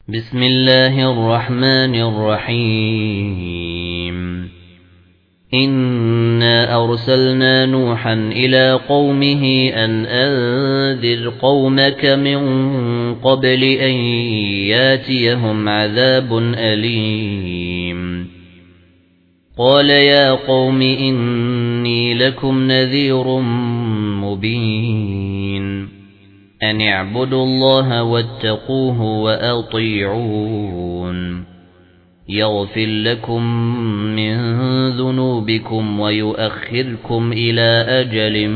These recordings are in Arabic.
بسم الله الرحمن الرحيم إنا أرسلنا نوحا إلى قومه أن أنذر قومك من قبل أن ياتيهم عذاب أليم قال يا قوم إني لكم نذير مبين أن اعبدوا الله واتقوه وأطيعون يغفر لكم من ذنوبكم ويؤخركم إلى أجل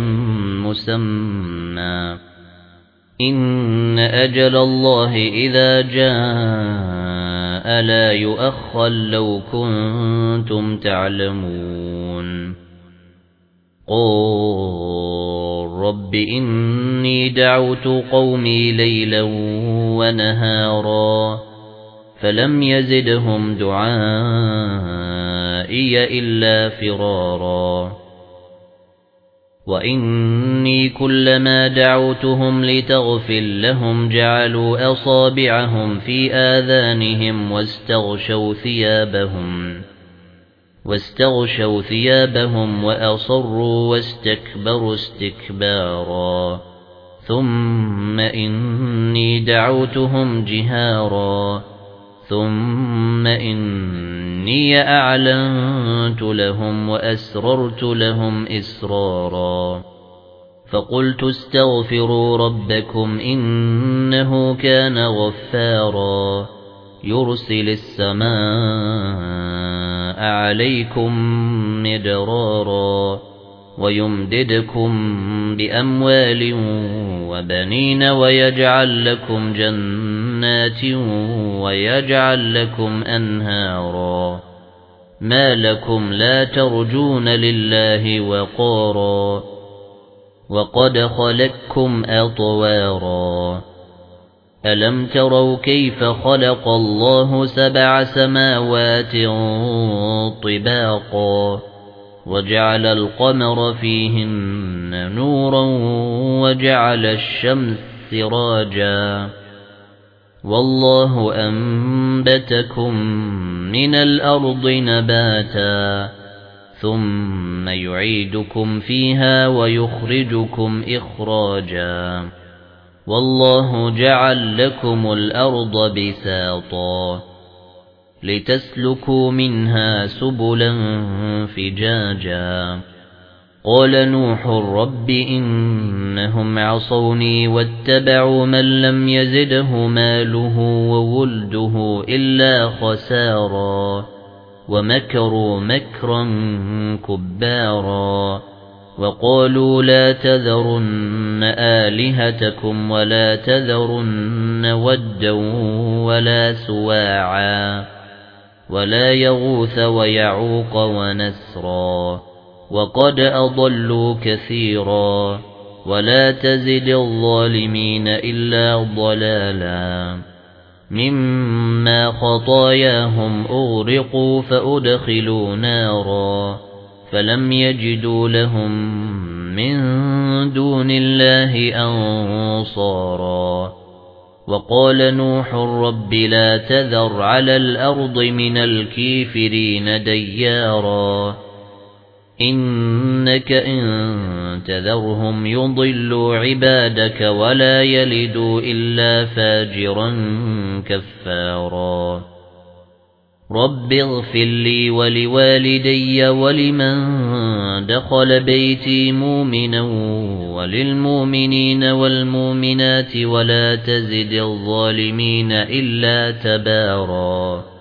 مسمى إن أجل الله إذا جاء لا يؤخر لو كنتم تعلمون قل رب إني دعوت قومي ليلا ونهارا فلم يزدهم دعائي إلا فرارا وإني كلما دعوتهم لتغفر لهم جعلوا أصابعهم في آذانهم واستغشوا ثيابهم وأصروا واستكبروا استكبارا ثم إني دعوتهم جهارا ثم إني أعلنت لهم وأسررت لهم إسرارا فقلت استغفروا ربكم إنه كان غفارا يرسل السماء عليكم مدرارا ويمددكم بأموال وبنين ويجعل لكم جنات ويجعل لكم أنهارا ما لكم لا ترجون لله وقارا وقد خلقكم أطوارا ألم تروا كيف خلق الله 7 سماوات طباقا وجعل القمر فيهن نورا وجعل الشمس سراجا والله أنبتكم من الأرض نباتا ثم يعيدكم فيها ويخرجكم إخراجا والله جعل لكم الأرض بساطا لتسلكوا منها سبلا فجاجا قال نوح رب إنهم عصوني واتبعوا من لم يزده ماله وولده إلا خسارا ومكروا مكرا كبارا وقالوا لا تذرن آلهتكم ولا تذرن ودا ولا سواعا ولا يغوث ويعوق ونسرا وقد أضلوا كثيرا ولا تزد الظالمين إلا ضلالا مما خطاياهم أغرقوا فأدخلوا نارا فلم يجدوا لهم من دون الله أنصارا وقال نوح رب لا تذر على الأرض من الكافرين ديارا إنك إن تذرهم يضلوا عبادك ولا يلدوا إلا فاجرا كفارا رب اغفر لي ولوالدي ولمن دخل بيتي مؤمنا وللمؤمنين والمؤمنات ولا تزد الظالمين إلا تبارا